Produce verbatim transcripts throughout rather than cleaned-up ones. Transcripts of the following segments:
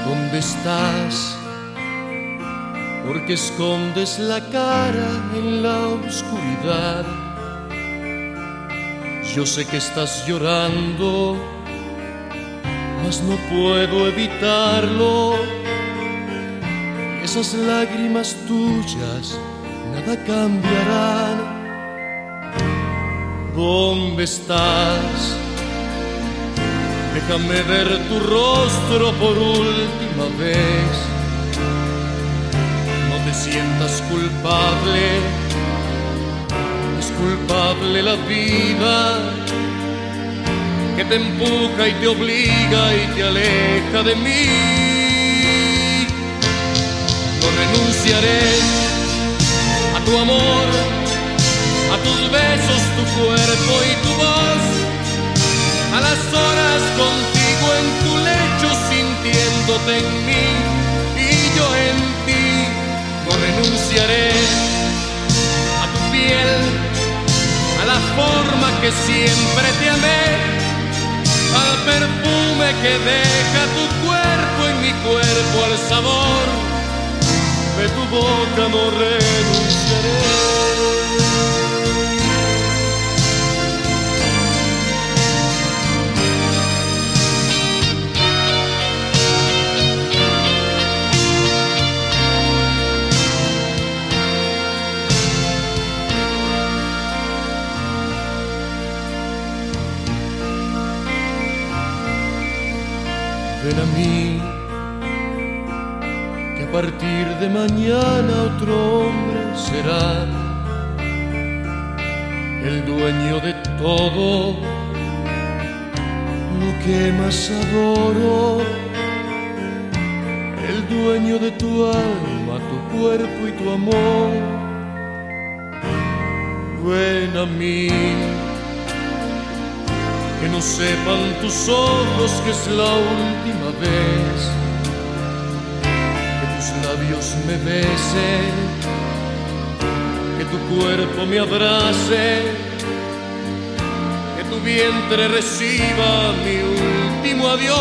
¿Dónde estás? ¿Por qué escondes la cara en la oscuridad? Yo sé que estás llorando, mas no puedo evitarlo. Y esas lágrimas tuyas nada cambiarán. ¿Dónde estás? Déjame ver tu rostro por última vez. No te sientas culpable, es culpable la vida que te empuja y te obliga y te aleja de mí. No renunciaré a tu amor, a tus besos, tu cuerpo y tu voz, a las horas contigo en tu lecho, sintiéndote en mí y yo en ti. No renunciaré a tu piel, a la forma que siempre te amé, al perfume que deja tu cuerpo en mi cuerpo, al sabor de tu boca. No renunciaré. Ven a mí, que a partir de mañana otro hombre será el dueño de todo lo que más adoro, el dueño de tu alma, tu cuerpo y tu amor. Ven a mí, que no sepan tus ojos que es la última vez que tus labios me besen, que tu cuerpo me abrace, que tu vientre reciba mi último adiós.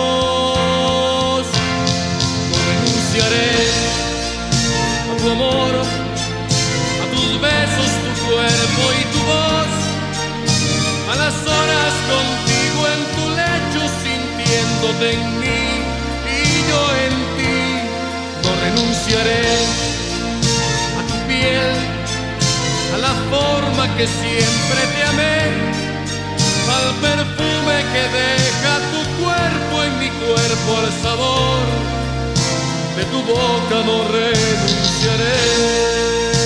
No renunciaré a tu amor, a tus besos, tu cuerpo y tu voz, a las horas contigo en tu lecho, sintiéndote en mí y yo en ti. No renunciaré a tu piel, a la forma que siempre te amé, al perfume que deja tu cuerpo en mi cuerpo, al sabor de tu boca. No renunciaré.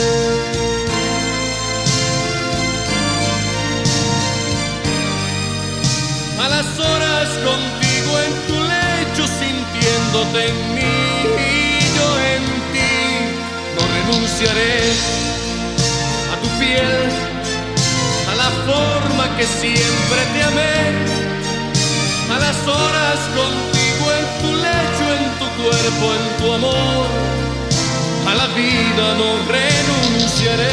A las horas contigo en tu lecho, sintiéndote en mí y yo en ti. No renunciaré a tu piel, a la forma que siempre te amé, a las horas contigo en tu lecho, en tu cuerpo, en tu amor. A la vida no renunciaré.